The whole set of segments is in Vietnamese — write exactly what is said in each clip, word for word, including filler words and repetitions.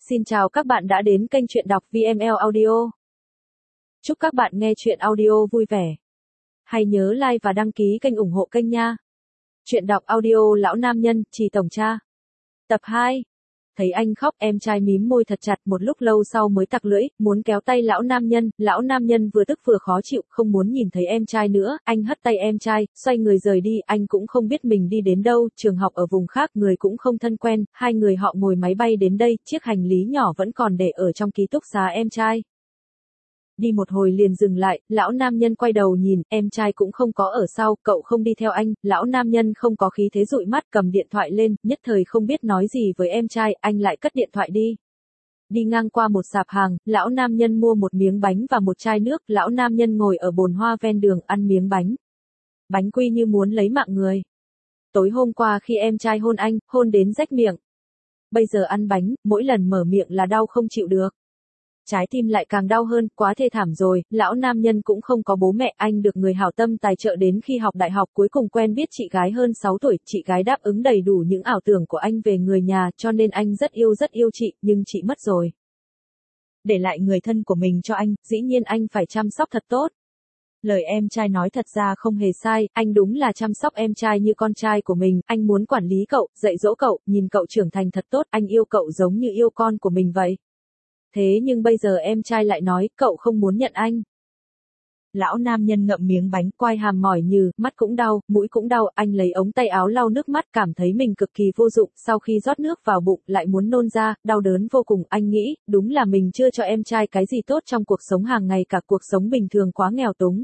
Xin chào các bạn đã đến kênh truyện đọc vê em lờ Audio. Chúc các bạn nghe truyện audio vui vẻ. Hãy nhớ like và đăng ký kênh ủng hộ kênh nha. Truyện đọc audio lão nam nhân, Trì tổng cha. Tập hai. Thấy anh khóc, em trai mím môi thật chặt, một lúc lâu sau mới tặc lưỡi, muốn kéo tay lão nam nhân, lão nam nhân vừa tức vừa khó chịu, không muốn nhìn thấy em trai nữa, anh hất tay em trai, xoay người rời đi, anh cũng không biết mình đi đến đâu, trường học ở vùng khác, người cũng không thân quen, hai người họ ngồi máy bay đến đây, chiếc hành lý nhỏ vẫn còn để ở trong ký túc xá em trai. Đi một hồi liền dừng lại, lão nam nhân quay đầu nhìn, em trai cũng không có ở sau, cậu không đi theo anh, lão nam nhân không có khí thế dụi mắt cầm điện thoại lên, nhất thời không biết nói gì với em trai, anh lại cất điện thoại đi. Đi ngang qua một sạp hàng, lão nam nhân mua một miếng bánh và một chai nước, lão nam nhân ngồi ở bồn hoa ven đường ăn miếng bánh. Bánh quy như muốn lấy mạng người. Tối hôm qua khi em trai hôn anh, hôn đến rách miệng. Bây giờ ăn bánh, mỗi lần mở miệng là đau không chịu được. Trái tim lại càng đau hơn, quá thê thảm rồi, lão nam nhân cũng không có bố mẹ, anh được người hảo tâm tài trợ đến khi học đại học cuối cùng quen biết chị gái hơn sáu tuổi, chị gái đáp ứng đầy đủ những ảo tưởng của anh về người nhà, cho nên anh rất yêu rất yêu chị, nhưng chị mất rồi. Để lại người thân của mình cho anh, dĩ nhiên anh phải chăm sóc thật tốt. Lời em trai nói thật ra không hề sai, anh đúng là chăm sóc em trai như con trai của mình, anh muốn quản lý cậu, dạy dỗ cậu, nhìn cậu trưởng thành thật tốt, anh yêu cậu giống như yêu con của mình vậy. Thế nhưng bây giờ em trai lại nói, cậu không muốn nhận anh. Lão nam nhân ngậm miếng bánh, quai hàm mỏi nhừ, mắt cũng đau, mũi cũng đau, anh lấy ống tay áo lau nước mắt, cảm thấy mình cực kỳ vô dụng, sau khi rót nước vào bụng, lại muốn nôn ra, đau đớn vô cùng, anh nghĩ, đúng là mình chưa cho em trai cái gì tốt trong cuộc sống hàng ngày, cả cuộc sống bình thường quá nghèo túng.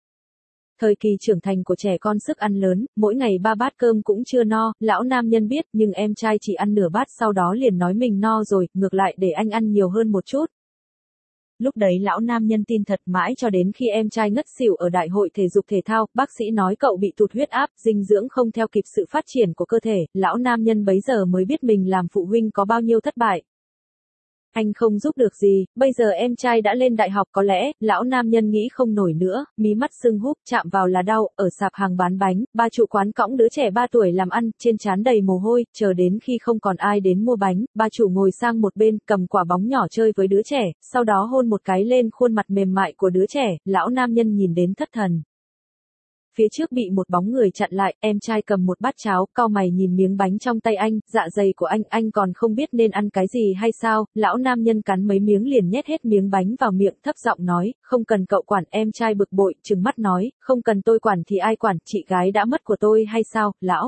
Thời kỳ trưởng thành của trẻ con sức ăn lớn, mỗi ngày ba bát cơm cũng chưa no, lão nam nhân biết, nhưng em trai chỉ ăn nửa bát sau đó liền nói mình no rồi, ngược lại để anh ăn nhiều hơn một chút. Lúc đấy lão nam nhân tin thật mãi cho đến khi em trai ngất xỉu ở đại hội thể dục thể thao, bác sĩ nói cậu bị tụt huyết áp, dinh dưỡng không theo kịp sự phát triển của cơ thể, lão nam nhân bấy giờ mới biết mình làm phụ huynh có bao nhiêu thất bại. Anh không giúp được gì, bây giờ em trai đã lên đại học có lẽ, lão nam nhân nghĩ không nổi nữa, mí mắt sưng húp, chạm vào là đau, ở sạp hàng bán bánh, ba chủ quán cõng đứa trẻ ba tuổi làm ăn, trên trán đầy mồ hôi, chờ đến khi không còn ai đến mua bánh, ba chủ ngồi sang một bên, cầm quả bóng nhỏ chơi với đứa trẻ, sau đó hôn một cái lên khuôn mặt mềm mại của đứa trẻ, lão nam nhân nhìn đến thất thần. Phía trước bị một bóng người chặn lại, em trai cầm một bát cháo, cau mày nhìn miếng bánh trong tay anh, dạ dày của anh, anh còn không biết nên ăn cái gì hay sao, lão nam nhân cắn mấy miếng liền nhét hết miếng bánh vào miệng, thấp giọng nói, không cần cậu quản, em trai bực bội, trừng mắt nói, không cần tôi quản thì ai quản, chị gái đã mất của tôi hay sao, lão.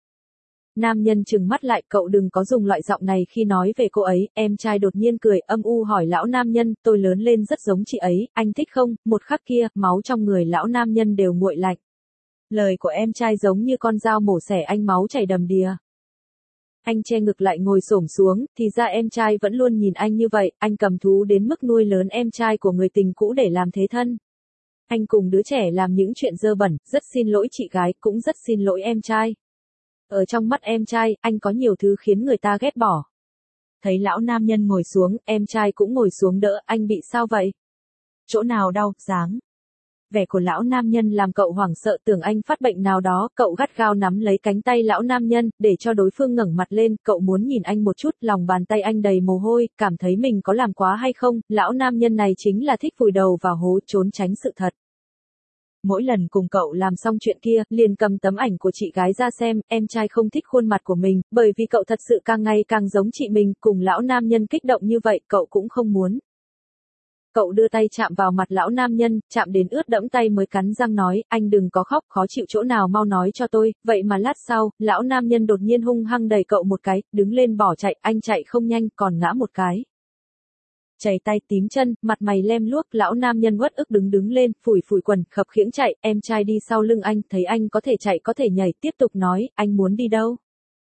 Nam nhân trừng mắt lại, cậu đừng có dùng loại giọng này khi nói về cô ấy, em trai đột nhiên cười, âm u hỏi lão nam nhân, tôi lớn lên rất giống chị ấy, anh thích không, một khắc kia, máu trong người lão nam nhân đều nguội lạnh. Lời của em trai giống như con dao mổ xẻ anh, máu chảy đầm đìa. Anh che ngực lại ngồi xổm xuống, thì ra em trai vẫn luôn nhìn anh như vậy, anh cầm thú đến mức nuôi lớn em trai của người tình cũ để làm thế thân. Anh cùng đứa trẻ làm những chuyện dơ bẩn, rất xin lỗi chị gái, cũng rất xin lỗi em trai. Ở trong mắt em trai, anh có nhiều thứ khiến người ta ghét bỏ. Thấy lão nam nhân ngồi xuống, em trai cũng ngồi xuống đỡ, anh bị sao vậy? Chỗ nào đau, dáng? Vẻ của lão nam nhân làm cậu hoảng sợ, tưởng anh phát bệnh nào đó, cậu gắt gao nắm lấy cánh tay lão nam nhân, để cho đối phương ngẩng mặt lên, cậu muốn nhìn anh một chút, lòng bàn tay anh đầy mồ hôi, cảm thấy mình có làm quá hay không, lão nam nhân này chính là thích vùi đầu vào hố, trốn tránh sự thật. Mỗi lần cùng cậu làm xong chuyện kia, liền cầm tấm ảnh của chị gái ra xem, em trai không thích khuôn mặt của mình, bởi vì cậu thật sự càng ngày càng giống chị mình, cùng lão nam nhân kích động như vậy, cậu cũng không muốn. Cậu đưa tay chạm vào mặt lão nam nhân, chạm đến ướt đẫm tay mới cắn răng nói, anh đừng có khóc, khó chịu chỗ nào mau nói cho tôi, vậy mà lát sau, lão nam nhân đột nhiên hung hăng đẩy cậu một cái, đứng lên bỏ chạy, anh chạy không nhanh, còn ngã một cái. Chảy tay tím chân, mặt mày lem luốc, lão nam nhân uất ức đứng đứng lên, phủi phủi quần, khập khiễng chạy, em trai đi sau lưng anh, thấy anh có thể chạy có thể nhảy, tiếp tục nói, anh muốn đi đâu?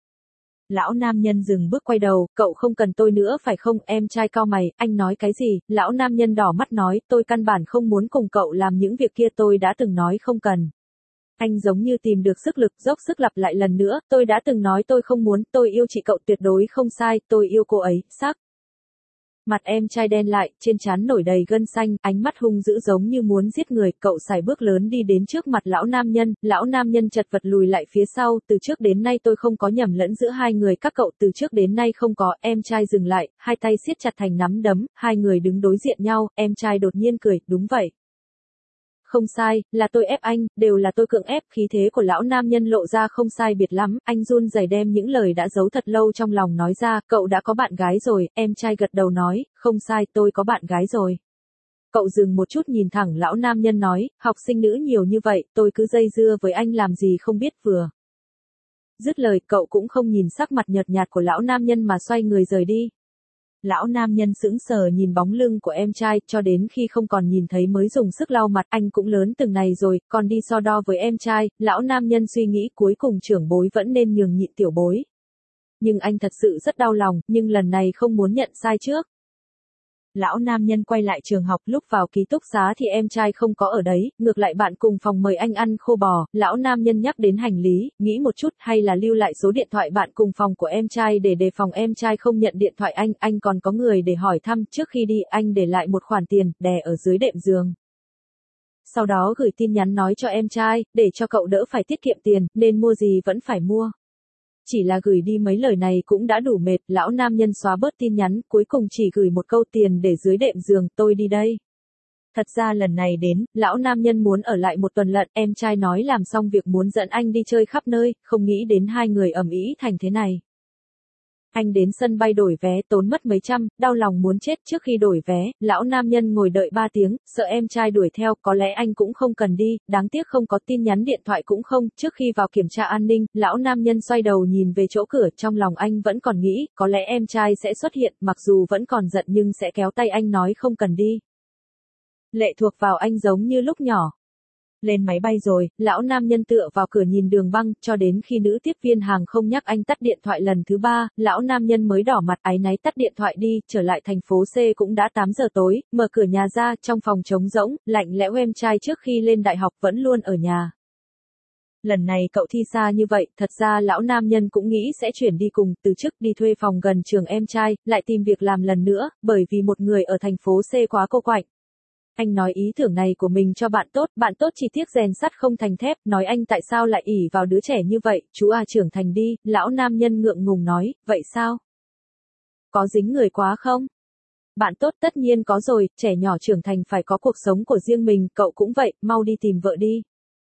Lão nam nhân dừng bước quay đầu, cậu không cần tôi nữa phải không, em trai cau mày, anh nói cái gì, lão nam nhân đỏ mắt nói, tôi căn bản không muốn cùng cậu làm những việc kia, tôi đã từng nói không cần. Anh giống như tìm được sức lực, dốc sức lặp lại lần nữa, tôi đã từng nói tôi không muốn, tôi yêu chị cậu tuyệt đối không sai, tôi yêu cô ấy, sắc. Mặt em trai đen lại, trên trán nổi đầy gân xanh, ánh mắt hung dữ giống như muốn giết người, cậu sải bước lớn đi đến trước mặt lão nam nhân, lão nam nhân chật vật lùi lại phía sau, từ trước đến nay tôi không có nhầm lẫn giữa hai người các cậu, từ trước đến nay không có, em trai dừng lại, hai tay siết chặt thành nắm đấm, hai người đứng đối diện nhau, em trai đột nhiên cười, đúng vậy. Không sai, là tôi ép anh, đều là tôi cưỡng ép, khí thế của lão nam nhân lộ ra không sai biệt lắm, anh run rẩy đem những lời đã giấu thật lâu trong lòng nói ra, cậu đã có bạn gái rồi, em trai gật đầu nói, không sai, tôi có bạn gái rồi. Cậu dừng một chút nhìn thẳng lão nam nhân nói, học sinh nữ nhiều như vậy, tôi cứ dây dưa với anh làm gì không biết vừa. Dứt lời, cậu cũng không nhìn sắc mặt nhợt nhạt của lão nam nhân mà xoay người rời đi. Lão nam nhân sững sờ nhìn bóng lưng của em trai, cho đến khi không còn nhìn thấy mới dùng sức lau mặt, anh cũng lớn từng này rồi, còn đi so đo với em trai, lão nam nhân suy nghĩ cuối cùng trưởng bối vẫn nên nhường nhịn tiểu bối. Nhưng anh thật sự rất đau lòng, nhưng lần này không muốn nhận sai trước. Lão nam nhân quay lại trường học, lúc vào ký túc xá thì em trai không có ở đấy, ngược lại bạn cùng phòng mời anh ăn khô bò, lão nam nhân nhắc đến hành lý, nghĩ một chút hay là lưu lại số điện thoại bạn cùng phòng của em trai để đề phòng em trai không nhận điện thoại anh, anh còn có người để hỏi thăm, trước khi đi anh để lại một khoản tiền, đè ở dưới đệm giường. Sau đó gửi tin nhắn nói cho em trai, để cho cậu đỡ phải tiết kiệm tiền, nên mua gì vẫn phải mua. Chỉ là gửi đi mấy lời này cũng đã đủ mệt, lão nam nhân xóa bớt tin nhắn, cuối cùng chỉ gửi một câu tiền để dưới đệm giường, tôi đi đây. Thật ra lần này đến, lão nam nhân muốn ở lại một tuần lận, em trai nói làm xong việc muốn dẫn anh đi chơi khắp nơi, không nghĩ đến hai người ầm ĩ thành thế này. Anh đến sân bay đổi vé tốn mất mấy trăm, đau lòng muốn chết trước khi đổi vé, lão nam nhân ngồi đợi ba tiếng, sợ em trai đuổi theo, có lẽ anh cũng không cần đi, đáng tiếc không có tin nhắn điện thoại cũng không, trước khi vào kiểm tra an ninh, lão nam nhân xoay đầu nhìn về chỗ cửa, trong lòng anh vẫn còn nghĩ, có lẽ em trai sẽ xuất hiện, mặc dù vẫn còn giận nhưng sẽ kéo tay anh nói không cần đi. Lệ thuộc vào anh giống như lúc nhỏ. Lên máy bay rồi, lão nam nhân tựa vào cửa nhìn đường băng, cho đến khi nữ tiếp viên hàng không nhắc anh tắt điện thoại lần thứ ba, lão nam nhân mới đỏ mặt áy náy tắt điện thoại đi, trở lại thành phố C cũng đã tám giờ tối, mở cửa nhà ra, trong phòng trống rỗng, lạnh lẽo em trai trước khi lên đại học vẫn luôn ở nhà. Lần này cậu thi xa như vậy, thật ra lão nam nhân cũng nghĩ sẽ chuyển đi cùng, từ chức đi thuê phòng gần trường em trai, lại tìm việc làm lần nữa, bởi vì một người ở thành phố C quá cô quạnh. Anh nói ý tưởng này của mình cho bạn tốt, bạn tốt chỉ tiếc rèn sắt không thành thép, nói anh tại sao lại ỷ vào đứa trẻ như vậy, chú à trưởng thành đi, lão nam nhân ngượng ngùng nói, vậy sao? Có dính người quá không? Bạn tốt tất nhiên có rồi, trẻ nhỏ trưởng thành phải có cuộc sống của riêng mình, cậu cũng vậy, mau đi tìm vợ đi.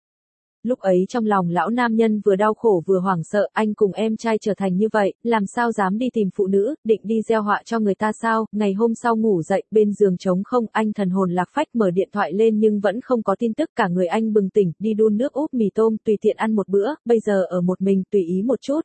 Lúc ấy trong lòng lão nam nhân vừa đau khổ vừa hoảng sợ, anh cùng em trai trở thành như vậy, làm sao dám đi tìm phụ nữ, định đi gieo họa cho người ta sao, ngày hôm sau ngủ dậy, bên giường trống không, anh thần hồn lạc phách mở điện thoại lên nhưng vẫn không có tin tức, cả người anh bừng tỉnh, đi đun nước úp mì tôm, tùy tiện ăn một bữa, bây giờ ở một mình, tùy ý một chút.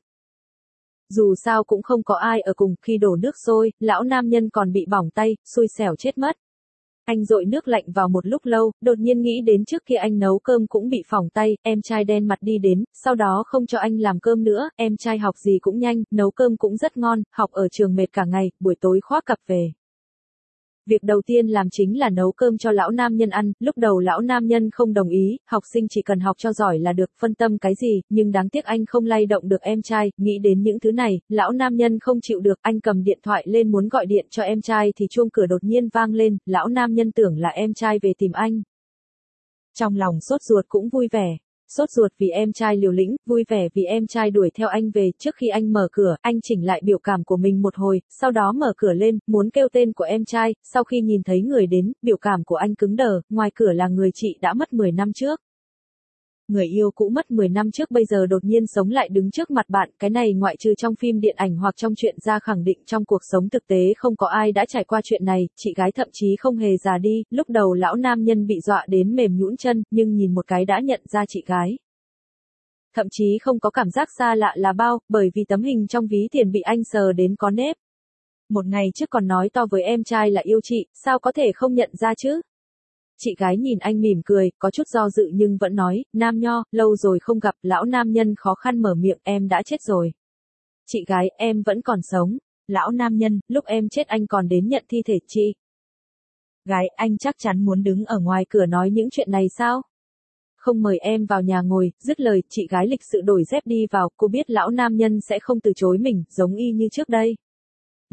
Dù sao cũng không có ai ở cùng, khi đổ nước sôi, lão nam nhân còn bị bỏng tay, xui xẻo chết mất. Anh dội nước lạnh vào một lúc lâu, đột nhiên nghĩ đến trước kia anh nấu cơm cũng bị phỏng tay, em trai đen mặt đi đến, sau đó không cho anh làm cơm nữa, em trai học gì cũng nhanh, nấu cơm cũng rất ngon, học ở trường mệt cả ngày, buổi tối khoác cặp về. Việc đầu tiên làm chính là nấu cơm cho lão nam nhân ăn, lúc đầu lão nam nhân không đồng ý, học sinh chỉ cần học cho giỏi là được, phân tâm cái gì, nhưng đáng tiếc anh không lay động được em trai, nghĩ đến những thứ này, lão nam nhân không chịu được, anh cầm điện thoại lên muốn gọi điện cho em trai thì chuông cửa đột nhiên vang lên, lão nam nhân tưởng là em trai về tìm anh. Trong lòng sốt ruột cũng vui vẻ. Sốt ruột vì em trai liều lĩnh, vui vẻ vì em trai đuổi theo anh về, trước khi anh mở cửa, anh chỉnh lại biểu cảm của mình một hồi, sau đó mở cửa lên, muốn kêu tên của em trai, sau khi nhìn thấy người đến, biểu cảm của anh cứng đờ, ngoài cửa là người chị đã mất mười năm trước. Người yêu cũ mất mười năm trước bây giờ đột nhiên sống lại đứng trước mặt bạn, cái này ngoại trừ trong phim điện ảnh hoặc trong chuyện ra khẳng định trong cuộc sống thực tế không có ai đã trải qua chuyện này, chị gái thậm chí không hề già đi, lúc đầu lão nam nhân bị dọa đến mềm nhũn chân, nhưng nhìn một cái đã nhận ra chị gái. Thậm chí không có cảm giác xa lạ là bao, bởi vì tấm hình trong ví tiền bị anh sờ đến có nếp. Một ngày trước còn nói to với em trai là yêu chị, sao có thể không nhận ra chứ? Chị gái nhìn anh mỉm cười, có chút do dự nhưng vẫn nói, Nam Nho, lâu rồi không gặp, lão nam nhân khó khăn mở miệng, em đã chết rồi. Chị gái, em vẫn còn sống. Lão nam nhân, lúc em chết anh còn đến nhận thi thể chị. Gái, anh chắc chắn muốn đứng ở ngoài cửa nói những chuyện này sao? Không mời em vào nhà ngồi, dứt lời, chị gái lịch sự đổi dép đi vào, cô biết lão nam nhân sẽ không từ chối mình, giống y như trước đây.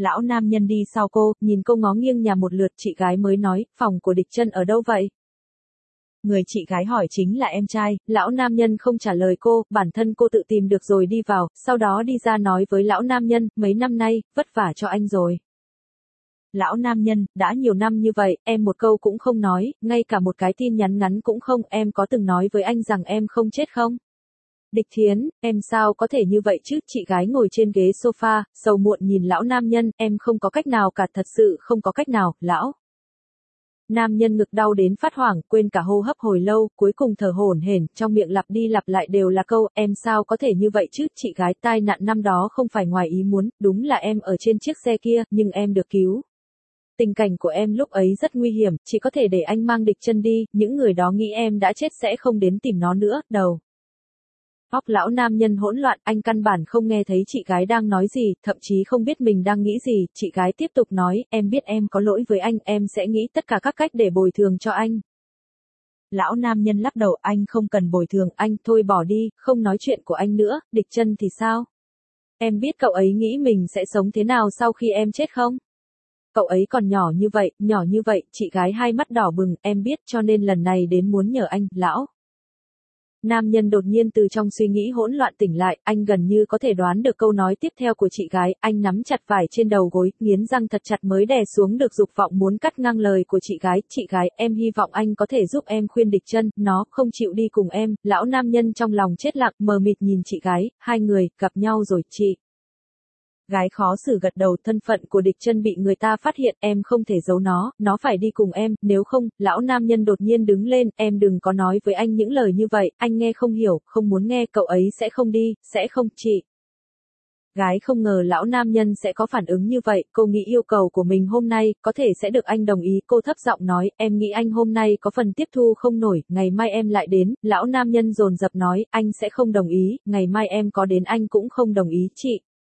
Lão nam nhân đi sau cô, nhìn cô ngó nghiêng nhà một lượt, chị gái mới nói, phòng của địch chân ở đâu vậy? Người chị gái hỏi chính là em trai, lão nam nhân không trả lời cô, bản thân cô tự tìm được rồi đi vào, sau đó đi ra nói với lão nam nhân, mấy năm nay, vất vả cho anh rồi. Lão nam nhân, đã nhiều năm như vậy, em một câu cũng không nói, ngay cả một cái tin nhắn ngắn cũng không, em có từng nói với anh rằng em không chết không? Địch Thiến, em sao có thể như vậy chứ? Chị gái ngồi trên ghế sofa, sầu muộn nhìn lão nam nhân, em không có cách nào cả, thật sự không có cách nào, lão. Nam nhân ngực đau đến phát hoảng, quên cả hô hấp hồi lâu, cuối cùng thở hổn hển, trong miệng lặp đi lặp lại đều là câu, em sao có thể như vậy chứ? Chị gái, tai nạn năm đó không phải ngoài ý muốn, đúng là em ở trên chiếc xe kia, nhưng em được cứu. Tình cảnh của em lúc ấy rất nguy hiểm, chỉ có thể để anh mang địch chân đi, những người đó nghĩ em đã chết sẽ không đến tìm nó nữa, đầu. Óc lão nam nhân hỗn loạn, anh căn bản không nghe thấy chị gái đang nói gì, thậm chí không biết mình đang nghĩ gì, chị gái tiếp tục nói, em biết em có lỗi với anh, em sẽ nghĩ tất cả các cách để bồi thường cho anh. Lão nam nhân lắc đầu, anh không cần bồi thường, anh thôi bỏ đi, không nói chuyện của anh nữa, địch chân thì sao? Em biết cậu ấy nghĩ mình sẽ sống thế nào sau khi em chết không? Cậu ấy còn nhỏ như vậy, nhỏ như vậy, chị gái hai mắt đỏ bừng, em biết cho nên lần này đến muốn nhờ anh, lão. Nam nhân đột nhiên từ trong suy nghĩ hỗn loạn tỉnh lại, anh gần như có thể đoán được câu nói tiếp theo của chị gái, anh nắm chặt vải trên đầu gối, nghiến răng thật chặt mới đè xuống được dục vọng muốn cắt ngang lời của chị gái, chị gái, em hy vọng anh có thể giúp em khuyên địch chân, nó không chịu đi cùng em, lão nam nhân trong lòng chết lặng, mờ mịt nhìn chị gái, hai người, gặp nhau rồi, chị. Gái khó xử gật đầu, thân phận của địch chân bị người ta phát hiện, em không thể giấu nó, nó phải đi cùng em, nếu không, lão nam nhân đột nhiên đứng lên, em đừng có nói với anh những lời như vậy, anh nghe không hiểu, không muốn nghe, cậu ấy sẽ không đi, sẽ không, chị. Gái không ngờ lão nam nhân sẽ có phản ứng như vậy, cô nghĩ yêu cầu của mình hôm nay, có thể sẽ được anh đồng ý, cô thấp giọng nói, em nghĩ anh hôm nay có phần tiếp thu không nổi, ngày mai em lại đến, lão nam nhân dồn dập nói, anh sẽ không đồng ý, ngày mai em có đến anh cũng không đồng ý, chị.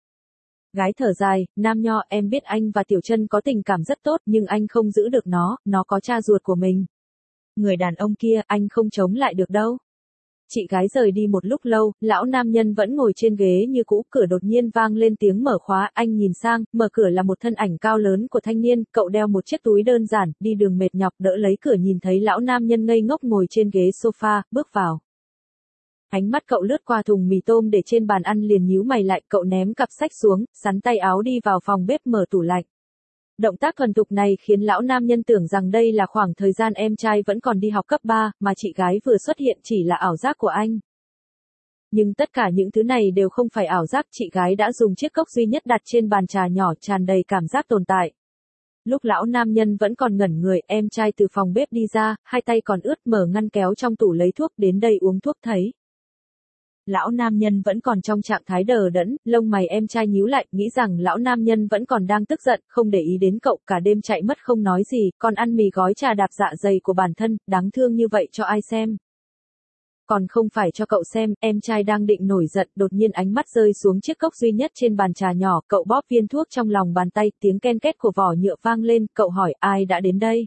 Gái thở dài, nam nho, em biết anh và Tiểu Chân có tình cảm rất tốt, nhưng anh không giữ được nó, nó có cha ruột của mình. Người đàn ông kia, anh không chống lại được đâu. Chị gái rời đi một lúc lâu, lão nam nhân vẫn ngồi trên ghế như cũ, cửa đột nhiên vang lên tiếng mở khóa, anh nhìn sang, mở cửa là một thân ảnh cao lớn của thanh niên, cậu đeo một chiếc túi đơn giản, đi đường mệt nhọc, đỡ lấy cửa nhìn thấy lão nam nhân ngây ngốc ngồi trên ghế sofa, bước vào. Ánh mắt cậu lướt qua thùng mì tôm để trên bàn ăn liền nhíu mày lại, cậu ném cặp sách xuống, sắn tay áo đi vào phòng bếp mở tủ lạnh. Động tác thuần thục này khiến lão nam nhân tưởng rằng đây là khoảng thời gian em trai vẫn còn đi học cấp ba, mà chị gái vừa xuất hiện chỉ là ảo giác của anh. Nhưng tất cả những thứ này đều không phải ảo giác, chị gái đã dùng chiếc cốc duy nhất đặt trên bàn trà nhỏ tràn đầy cảm giác tồn tại. Lúc lão nam nhân vẫn còn ngẩn người, em trai từ phòng bếp đi ra, hai tay còn ướt, mở ngăn kéo trong tủ lấy thuốc, đến đây uống thuốc thấy. Lão nam nhân vẫn còn trong trạng thái đờ đẫn, lông mày em trai nhíu lại, nghĩ rằng lão nam nhân vẫn còn đang tức giận, không để ý đến cậu, cả đêm chạy mất không nói gì, còn ăn mì gói trà đạp dạ dày của bản thân, đáng thương như vậy cho ai xem. Còn không phải cho cậu xem, em trai đang định nổi giận, đột nhiên ánh mắt rơi xuống chiếc cốc duy nhất trên bàn trà nhỏ, cậu bóp viên thuốc trong lòng bàn tay, tiếng ken két của vỏ nhựa vang lên, cậu hỏi, ai đã đến đây?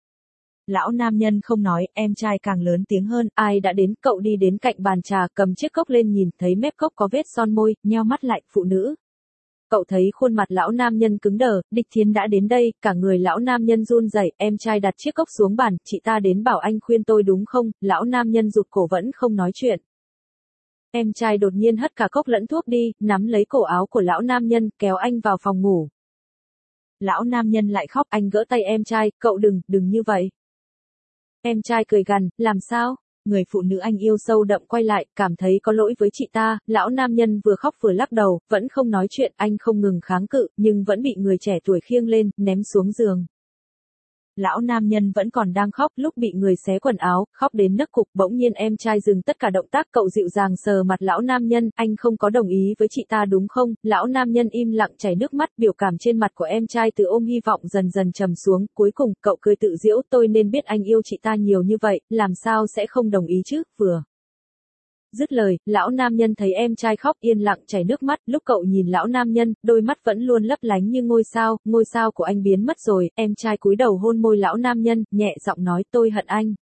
Lão nam nhân không nói, em trai càng lớn tiếng hơn, ai đã đến, cậu đi đến cạnh bàn trà, cầm chiếc cốc lên nhìn thấy mép cốc có vết son môi, nheo mắt lại, phụ nữ. Cậu thấy khuôn mặt lão nam nhân cứng đờ, Địch Thiến đã đến đây, cả người lão nam nhân run rẩy, em trai đặt chiếc cốc xuống bàn, chị ta đến bảo anh khuyên tôi đúng không, lão nam nhân rụt cổ vẫn không nói chuyện. Em trai đột nhiên hất cả cốc lẫn thuốc đi, nắm lấy cổ áo của lão nam nhân, kéo anh vào phòng ngủ. Lão nam nhân lại khóc, anh gỡ tay em trai, cậu đừng, đừng như vậy. Em trai cười gằn, làm sao? Người phụ nữ anh yêu sâu đậm quay lại, cảm thấy có lỗi với chị ta, lão nam nhân vừa khóc vừa lắc đầu, vẫn không nói chuyện, anh không ngừng kháng cự, nhưng vẫn bị người trẻ tuổi khiêng lên, ném xuống giường. Lão nam nhân vẫn còn đang khóc, lúc bị người xé quần áo, khóc đến nấc cục, bỗng nhiên em trai dừng tất cả động tác, cậu dịu dàng sờ mặt lão nam nhân, anh không có đồng ý với chị ta đúng không? Lão nam nhân im lặng chảy nước mắt, biểu cảm trên mặt của em trai từ ôm hy vọng dần dần trầm xuống, cuối cùng, cậu cười tự giễu, tôi nên biết anh yêu chị ta nhiều như vậy, làm sao sẽ không đồng ý chứ, vừa. Dứt lời, lão nam nhân thấy em trai khóc yên lặng chảy nước mắt, lúc cậu nhìn lão nam nhân, đôi mắt vẫn luôn lấp lánh như ngôi sao, ngôi sao của anh biến mất rồi, em trai cúi đầu hôn môi lão nam nhân, nhẹ giọng nói tôi hận anh.